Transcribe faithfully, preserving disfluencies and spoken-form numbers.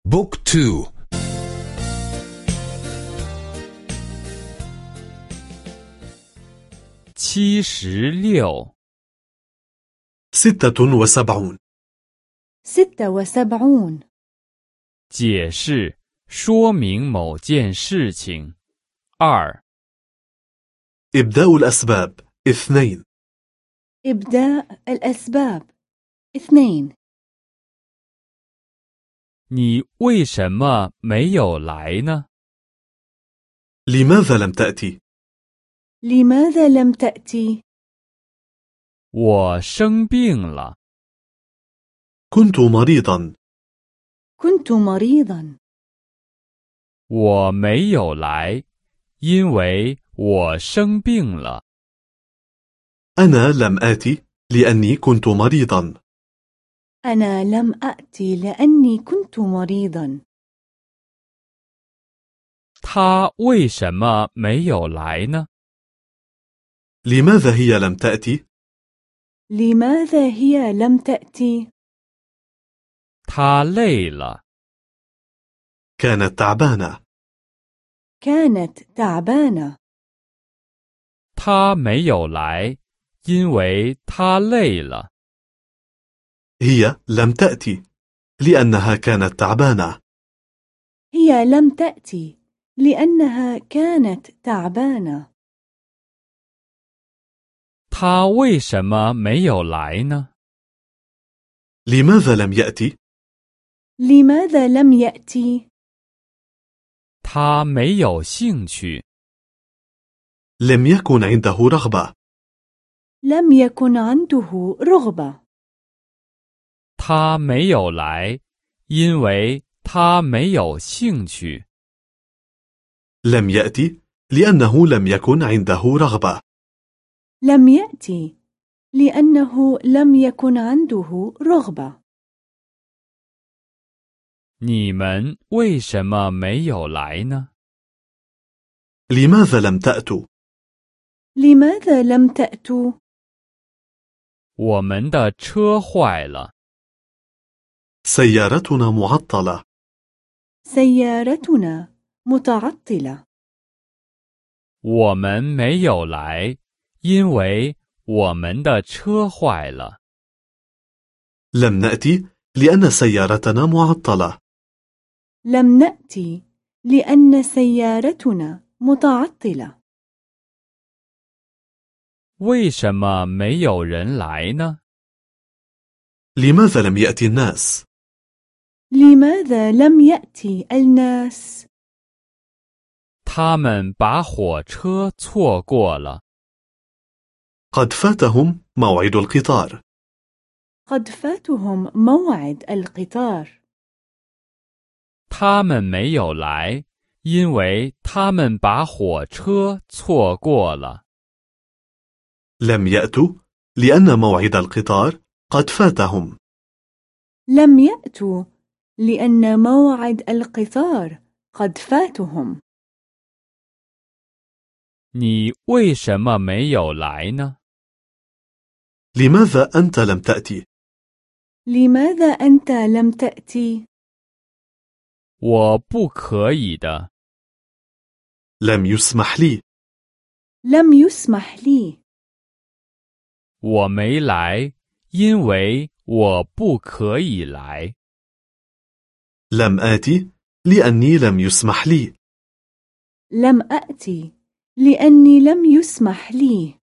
بوك تو. 七十六 ستة وسبعون. ستة وسبعون. 解释说明某件事情。二 إبداء الأسباب. اثنين. إبداء الأسباب. اثنين. 你为什么没有来呢？ لماذا لم تأتي؟ لماذا لم تأتي؟ 我生病了。 كنت مريضا. كنت مريضا. 我没有来，因为我生病了。 أنا لم آتي لأني كنت مريضا. أنا لم أأتي لأني كنت مريضا. 他为什么没有来呢？ لماذا هي لم تأتي؟ لماذا هي لم تأتي؟ 他累了。 كانت تعبانة. كانت تعبانة. 他没有来，因为他累了。 هي لم تأتي لأنها كانت تعبانة. هي لم تأتي لأنها كانت تعبانة. 他为什么没有来呢？ لماذا لم يأتي؟ لماذا لم يأتي؟ 他没有兴趣。 لم يكن عنده رغبة. لم يكن عنده رغبة. 他没有来，因为他没有兴趣。 لم يأتي لأنه لم يكن عنده رغبة. لم يأتي لأنه لم يكن عنده رغبة. 你们为什么没有来呢？ لماذا لم تأتوا؟ لماذا لم تأتوا؟ 我们的车坏了。 سيارتنا معطلة. سيارتنا متعطلة. 我们没有来，因为我们的车坏了。 لم نأتي لأن سيارتنا معطلة. لم نأتي لأن سيارتنا متعطلة. 为什么没有人来呢？ لماذا لم يأتي الناس؟ لماذا لم يأتي الناس؟ 他们把火车错过了。 قد فاتهم موعد القطار. قد فاتهم موعد القطار. 他们没有来，因为他们把火车错过了。 لم يأتوا لأن موعد القطار قد فاتهم. لم يأتوا لأن موعد القطار قد فاتهم. 你为什么没有来呢？ لماذا أنت لم تأتي؟ لماذا أنت لم تأتي؟ 我不可以的。 لم يسمح لي. لم يسمح لي. 我没来，因为我不可以来。 لم آتي لأني لم يسمح لي. لم أأتي لأني لم يسمح لي.